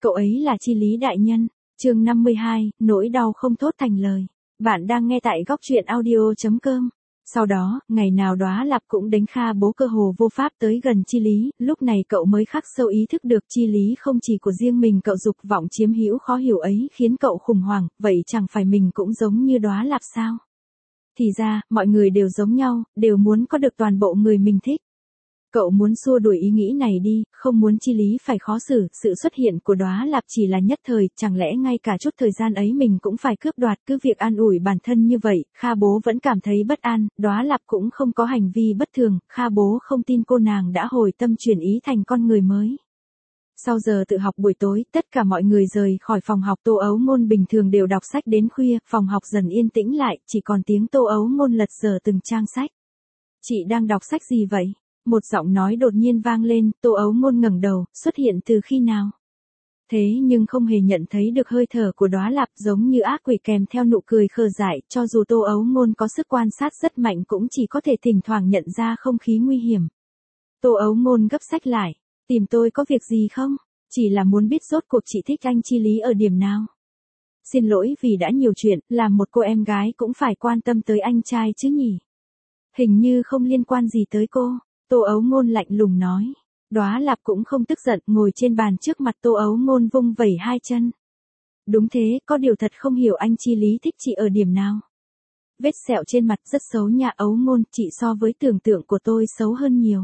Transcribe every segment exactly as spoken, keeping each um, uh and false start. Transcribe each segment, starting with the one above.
cậu ấy là Chi Lý đại nhân. Chương năm mươi hai, nỗi đau không thốt thành lời. Bạn đang nghe tại góc truyện audio chấm com. Sau đó, ngày nào Đóa Lạp cũng đánh Kha Bố cơ hồ vô pháp tới gần Chi Lý, lúc này cậu mới khắc sâu ý thức được Chi Lý không chỉ của riêng mình, cậu dục vọng chiếm hữu khó hiểu ấy khiến cậu khủng hoảng, vậy chẳng phải mình cũng giống như Đóa Lạp sao? Thì ra, mọi người đều giống nhau, đều muốn có được toàn bộ người mình thích. Cậu muốn xua đuổi ý nghĩ này đi, không muốn Chi Lý phải khó xử, sự xuất hiện của Đóa Lạp chỉ là nhất thời, chẳng lẽ ngay cả chút thời gian ấy mình cũng phải cướp đoạt, cứ việc an ủi bản thân như vậy, Kha Bố vẫn cảm thấy bất an, Đóa Lạp cũng không có hành vi bất thường, Kha Bố không tin cô nàng đã hồi tâm chuyển ý thành con người mới. Sau giờ tự học buổi tối, tất cả mọi người rời khỏi phòng học. Tô Ấu Ngôn bình thường đều đọc sách đến khuya, phòng học dần yên tĩnh lại, chỉ còn tiếng Tô Ấu Ngôn lật dở từng trang sách. Chị đang đọc sách gì vậy? Một giọng nói đột nhiên vang lên, Tô Ấu Ngôn ngẩng đầu, xuất hiện từ khi nào? Thế nhưng không hề nhận thấy được hơi thở của Đóa Lạp, giống như ác quỷ kèm theo nụ cười khờ dại, cho dù Tô Ấu Ngôn có sức quan sát rất mạnh cũng chỉ có thể thỉnh thoảng nhận ra không khí nguy hiểm. Tô Ấu Ngôn gấp sách lại, tìm tôi có việc gì không? Chỉ là muốn biết rốt cuộc chị thích anh Chi Lý ở điểm nào. Xin lỗi vì đã nhiều chuyện, làm một cô em gái cũng phải quan tâm tới anh trai chứ nhỉ? Hình như không liên quan gì tới cô. Tô Ấu Ngôn lạnh lùng nói. Đóa Lạp cũng không tức giận, ngồi trên bàn trước mặt Tô Ấu Ngôn vung vẩy hai chân. Đúng thế, có điều thật không hiểu anh Chi Lý thích chị ở điểm nào. Vết sẹo trên mặt rất xấu nha Ấu Ngôn, chị so với tưởng tượng của tôi xấu hơn nhiều.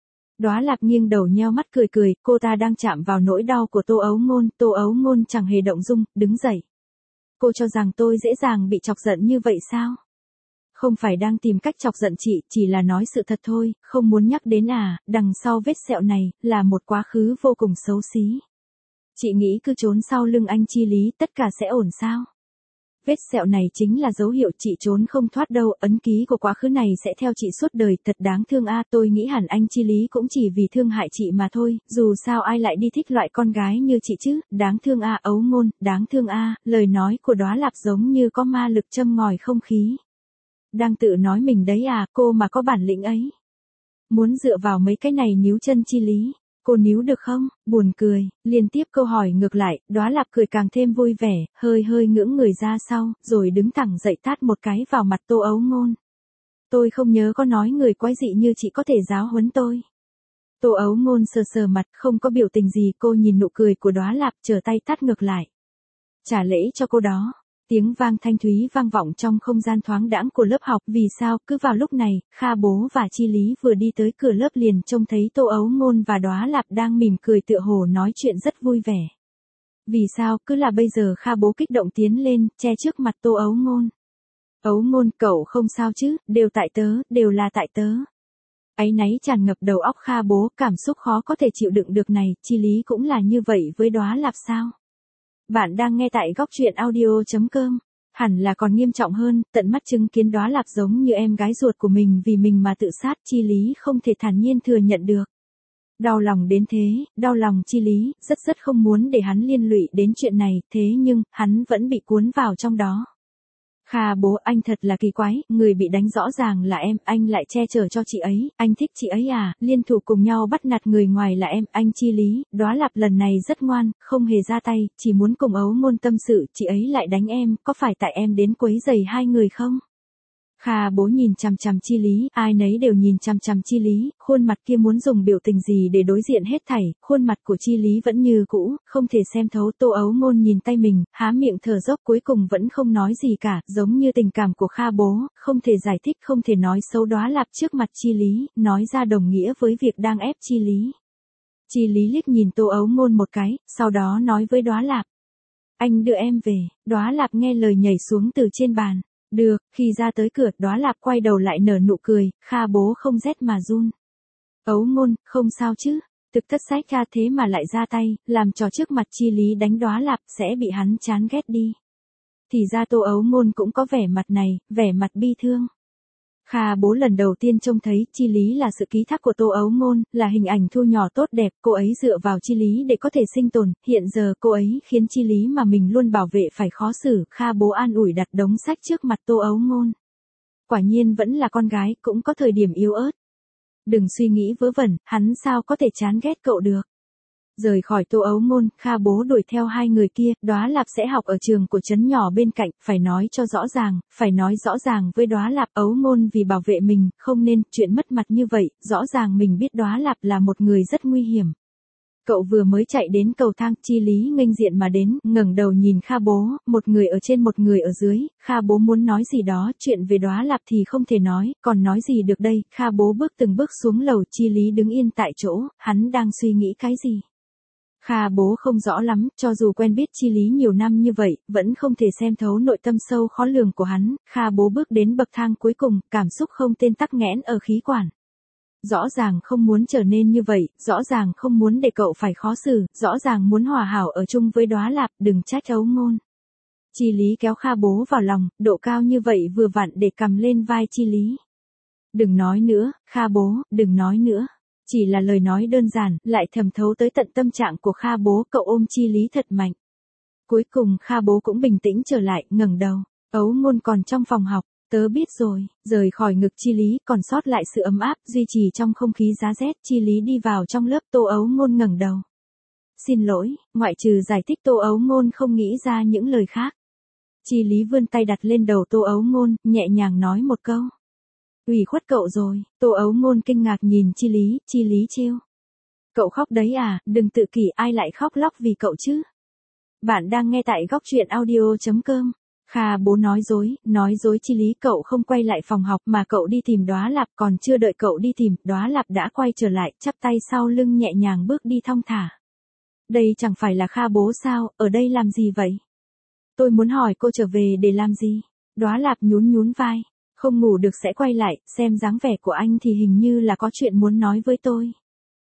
Đóa Lạp nghiêng đầu nheo mắt cười cười, cô ta đang chạm vào nỗi đau của Tô Ấu Ngôn, Tô Ấu Ngôn chẳng hề động dung, đứng dậy. Cô cho rằng tôi dễ dàng bị chọc giận như vậy sao? Không phải đang tìm cách chọc giận chị, chỉ là nói sự thật thôi, không muốn nhắc đến à, đằng sau vết sẹo này, là một quá khứ vô cùng xấu xí. Chị nghĩ cứ trốn sau lưng anh Chi Lý, tất cả sẽ ổn sao? Vết sẹo này chính là dấu hiệu chị trốn không thoát đâu, ấn ký của quá khứ này sẽ theo chị suốt đời, thật đáng thương a. Tôi nghĩ hẳn anh Chi Lý cũng chỉ vì thương hại chị mà thôi, dù sao ai lại đi thích loại con gái như chị chứ, đáng thương a. Ấu Ngôn, đáng thương a. Lời nói của Đóa Lạp giống như có ma lực châm ngòi không khí. Đang tự nói mình đấy à, cô mà có bản lĩnh ấy. Muốn dựa vào mấy cái này níu chân Chi Lý, cô níu được không? Buồn cười, liên tiếp câu hỏi ngược lại, Đóa Lạp cười càng thêm vui vẻ, hơi hơi ngưỡng người ra sau, rồi đứng thẳng dậy tát một cái vào mặt Tô Ấu Ngôn. Tôi không nhớ có nói người quái dị như chị có thể giáo huấn tôi. Tô Ấu Ngôn sờ sờ mặt, không có biểu tình gì, cô nhìn nụ cười của Đóa Lạp, trở tay tát ngược lại. Trả lễ cho cô đó. Tiếng vang thanh thúy vang vọng trong không gian thoáng đãng của lớp học, vì sao, cứ vào lúc này, Kha Bố và Chi Lý vừa đi tới cửa lớp liền trông thấy Tô Ấu Ngôn và Đóa Lạp đang mỉm cười tựa hồ nói chuyện rất vui vẻ. Vì sao, cứ là bây giờ Kha Bố kích động tiến lên, che trước mặt Tô Ấu Ngôn. Ấu Ngôn, cậu không sao chứ, đều tại tớ, đều là tại tớ. Áy náy tràn ngập đầu óc Kha Bố, cảm xúc khó có thể chịu đựng được này, Chi Lý cũng là như vậy với Đóa Lạp sao? Bạn đang nghe tại góc truyện audio chấm com. Hẳn là còn nghiêm trọng hơn, tận mắt chứng kiến Đóa Lạp giống như em gái ruột của mình vì mình mà tự sát, Chi Lý không thể thản nhiên thừa nhận được. Đau lòng đến thế, đau lòng Chi Lý, rất rất không muốn để hắn liên lụy đến chuyện này, thế nhưng, hắn vẫn bị cuốn vào trong đó. Kha Bố, anh thật là kỳ quái, người bị đánh rõ ràng là em, anh lại che chở cho chị ấy, anh thích chị ấy à, liên thủ cùng nhau bắt nạt người ngoài là em, anh Chi Lý. Đóa Lạp lần này rất ngoan, không hề ra tay, chỉ muốn cùng Ấu Ngôn tâm sự, chị ấy lại đánh em, có phải tại em đến quấy rầy hai người không? Kha Bố nhìn chằm chằm Chi Lý, ai nấy đều nhìn chằm chằm Chi Lý, khuôn mặt kia muốn dùng biểu tình gì để đối diện hết thảy, khuôn mặt của Chi Lý vẫn như cũ, không thể xem thấu. Tô Ấu Ngôn nhìn tay mình, há miệng thở dốc cuối cùng vẫn không nói gì cả, giống như tình cảm của Kha Bố, không thể giải thích, không thể nói xấu Đóa Lạp trước mặt Chi Lý, nói ra đồng nghĩa với việc đang ép Chi Lý. Chi Lý liếc nhìn Tô Ấu Ngôn một cái, sau đó nói với Đóa Lạp. Anh đưa em về. Đóa Lạp nghe lời nhảy xuống từ trên bàn. Được, khi ra tới cửa, Đóa Lạp quay đầu lại nở nụ cười, Kha Bố không rét mà run. Ấu Ngôn, không sao chứ, thực thất sách ra thế mà lại ra tay, làm trò trước mặt Chi Lý đánh Đóa Lạp, sẽ bị hắn chán ghét đi. Thì ra Tô Ấu Ngôn cũng có vẻ mặt này, vẻ mặt bi thương. Kha Bố lần đầu tiên trông thấy Chi Lý là sự ký thác của Tô Ấu Ngôn, là hình ảnh thu nhỏ tốt đẹp, cô ấy dựa vào Chi Lý để có thể sinh tồn, hiện giờ cô ấy khiến Chi Lý mà mình luôn bảo vệ phải khó xử, Kha Bố an ủi đặt đống sách trước mặt Tô Ấu Ngôn. Quả nhiên vẫn là con gái, cũng có thời điểm yếu ớt. Đừng suy nghĩ vớ vẩn, hắn sao có thể chán ghét cậu được. Rời khỏi Tô Ấu Ngôn, Kha Bố đuổi theo hai người kia, Đóa Lạp sẽ học ở trường của trấn nhỏ bên cạnh, phải nói cho rõ ràng, phải nói rõ ràng với Đóa Lạp. Ấu Ngôn vì bảo vệ mình, không nên chuyện mất mặt như vậy, rõ ràng mình biết Đóa Lạp là một người rất nguy hiểm. Cậu vừa mới chạy đến cầu thang, Chi Lý nghênh diện mà đến, ngẩng đầu nhìn Kha Bố, một người ở trên một người ở dưới. Kha Bố muốn nói gì đó, chuyện về Đóa Lạp thì không thể nói, còn nói gì được đây. Kha Bố bước từng bước xuống lầu, Chi Lý đứng yên tại chỗ, hắn đang suy nghĩ cái gì. Kha Bố không rõ lắm, cho dù quen biết Chi Lý nhiều năm như vậy, vẫn không thể xem thấu nội tâm sâu khó lường của hắn. Kha Bố bước đến bậc thang cuối cùng, cảm xúc không tên tắc nghẽn ở khí quản. Rõ ràng không muốn trở nên như vậy, rõ ràng không muốn để cậu phải khó xử, rõ ràng muốn hòa hảo ở chung với Đóa Lạp, đừng trách Ấu Ngôn. Chi Lý kéo Kha Bố vào lòng, độ cao như vậy vừa vặn để cầm lên vai Chi Lý. Đừng nói nữa, Kha Bố, đừng nói nữa. Chỉ là lời nói đơn giản, lại thầm thấu tới tận tâm trạng của Kha Bố, cậu ôm Chi Lý thật mạnh. Cuối cùng Kha Bố cũng bình tĩnh trở lại, ngẩng đầu. Ấu Ngôn còn trong phòng học. Tớ biết rồi, rời khỏi ngực Chi Lý, còn sót lại sự ấm áp, duy trì trong không khí giá rét. Chi Lý đi vào trong lớp, Tô Ấu Ngôn ngẩng đầu. Xin lỗi, ngoại trừ giải thích Tô Ấu Ngôn không nghĩ ra những lời khác. Chi Lý vươn tay đặt lên đầu Tô Ấu Ngôn, nhẹ nhàng nói một câu. Ủy khuất cậu rồi. Tô Ấu Ngôn kinh ngạc nhìn Chi Lý, Chi Lý trêu. Cậu khóc đấy à, đừng tự kỷ, ai lại khóc lóc vì cậu chứ. Bạn đang nghe tại góc truyện audio chấm com. Kha Bố nói dối, nói dối Chi Lý, cậu không quay lại phòng học mà cậu đi tìm Đóa Lạp, còn chưa đợi cậu đi tìm, Đóa Lạp đã quay trở lại, chắp tay sau lưng nhẹ nhàng bước đi thong thả. Đây chẳng phải là Kha Bố sao, ở đây làm gì vậy? Tôi muốn hỏi cô trở về để làm gì? Đóa Lạp nhún nhún vai, không ngủ được sẽ quay lại, xem dáng vẻ của anh thì hình như là có chuyện muốn nói với tôi.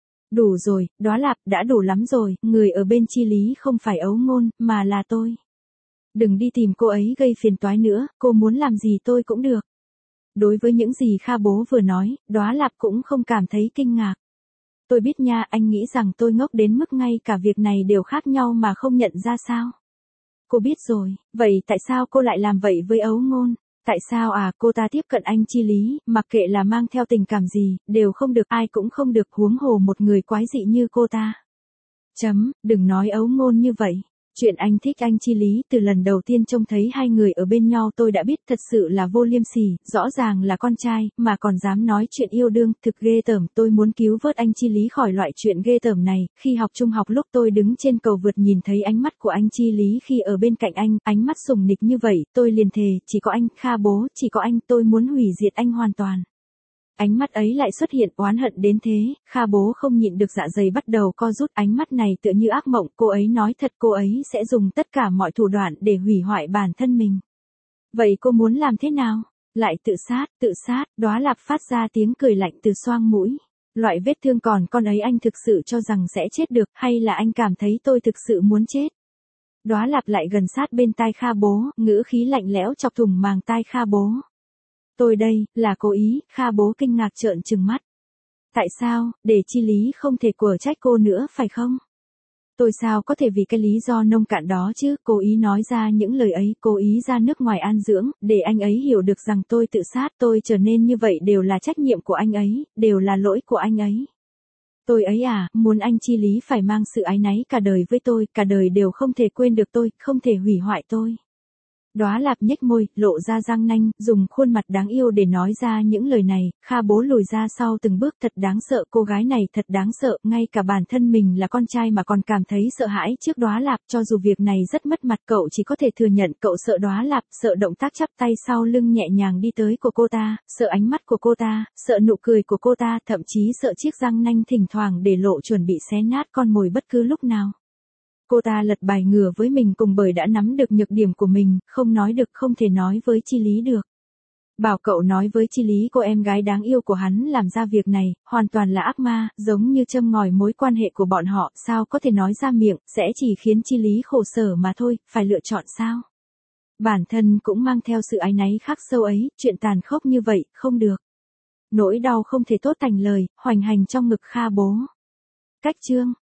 Đủ rồi, Đóa Lạp, đã đủ lắm rồi, người ở bên Chi Lý không phải Ấu Ngôn, mà là tôi. Đừng đi tìm cô ấy gây phiền toái nữa, cô muốn làm gì tôi cũng được. Đối với những gì Kha Bố vừa nói, Đóa Lạp cũng không cảm thấy kinh ngạc. Tôi biết nha, anh nghĩ rằng tôi ngốc đến mức ngay cả việc này đều khác nhau mà không nhận ra sao. Cô biết rồi, vậy tại sao cô lại làm vậy với Ấu Ngôn? Tại sao à, cô ta tiếp cận anh Chi Lý, mặc kệ là mang theo tình cảm gì, đều không được, ai cũng không được, huống hồ một người quái dị như cô ta. Chấm, đừng nói Ấu Ngôn như vậy. Chuyện anh thích anh Chi Lý, từ lần đầu tiên trông thấy hai người ở bên nhau tôi đã biết thật sự là vô liêm sỉ, rõ ràng là con trai, mà còn dám nói chuyện yêu đương, thực ghê tởm. Tôi muốn cứu vớt anh Chi Lý khỏi loại chuyện ghê tởm này. Khi học trung học lúc tôi đứng trên cầu vượt nhìn thấy ánh mắt của anh Chi Lý khi ở bên cạnh anh, ánh mắt sùng nịch như vậy, tôi liền thề, chỉ có anh, Kha Bố, chỉ có anh, tôi muốn hủy diệt anh hoàn toàn. Ánh mắt ấy lại xuất hiện oán hận đến thế, Kha Bố không nhịn được dạ dày bắt đầu co rút, ánh mắt này tựa như ác mộng, cô ấy nói thật, cô ấy sẽ dùng tất cả mọi thủ đoạn để hủy hoại bản thân mình. Vậy cô muốn làm thế nào? Lại tự sát, tự sát, Đóa Lạp phát ra tiếng cười lạnh từ xoang mũi. Loại vết thương còn con ấy anh thực sự cho rằng sẽ chết được, hay là anh cảm thấy tôi thực sự muốn chết? Đóa Lạp lại gần sát bên tai Kha Bố, ngữ khí lạnh lẽo chọc thủng màng tai Kha Bố. Tôi đây, là cố ý, Kha Bố kinh ngạc trợn trừng mắt. Tại sao, để Chi Lý không thể quở trách cô nữa phải không? Tôi sao có thể vì cái lý do nông cạn đó chứ, cố ý nói ra những lời ấy, cố ý ra nước ngoài an dưỡng, để anh ấy hiểu được rằng tôi tự sát, tôi trở nên như vậy đều là trách nhiệm của anh ấy, đều là lỗi của anh ấy. Tôi ấy à, muốn anh Chi Lý phải mang sự áy náy cả đời với tôi, cả đời đều không thể quên được tôi, không thể hủy hoại tôi. Đóa Lạp nhếch môi, lộ ra răng nanh, dùng khuôn mặt đáng yêu để nói ra những lời này. Kha Bố lùi ra sau từng bước, thật đáng sợ, cô gái này thật đáng sợ, ngay cả bản thân mình là con trai mà còn cảm thấy sợ hãi trước Đóa Lạp, cho dù việc này rất mất mặt cậu chỉ có thể thừa nhận, cậu sợ Đóa Lạp, sợ động tác chắp tay sau lưng nhẹ nhàng đi tới của cô ta, sợ ánh mắt của cô ta, sợ nụ cười của cô ta, thậm chí sợ chiếc răng nanh thỉnh thoảng để lộ chuẩn bị xé nát con mồi bất cứ lúc nào. Cô ta lật bài ngửa với mình cùng bởi đã nắm được nhược điểm của mình, không nói được, không thể nói với Chi Lý được. Bảo cậu nói với Chi Lý cô em gái đáng yêu của hắn làm ra việc này, hoàn toàn là ác ma, giống như châm ngòi mối quan hệ của bọn họ, sao có thể nói ra miệng, sẽ chỉ khiến Chi Lý khổ sở mà thôi, phải lựa chọn sao? Bản thân cũng mang theo sự áy náy khắc sâu ấy, chuyện tàn khốc như vậy, không được. Nỗi đau không thể thốt thành lời, hoành hành trong ngực Kha Bố. Cách chương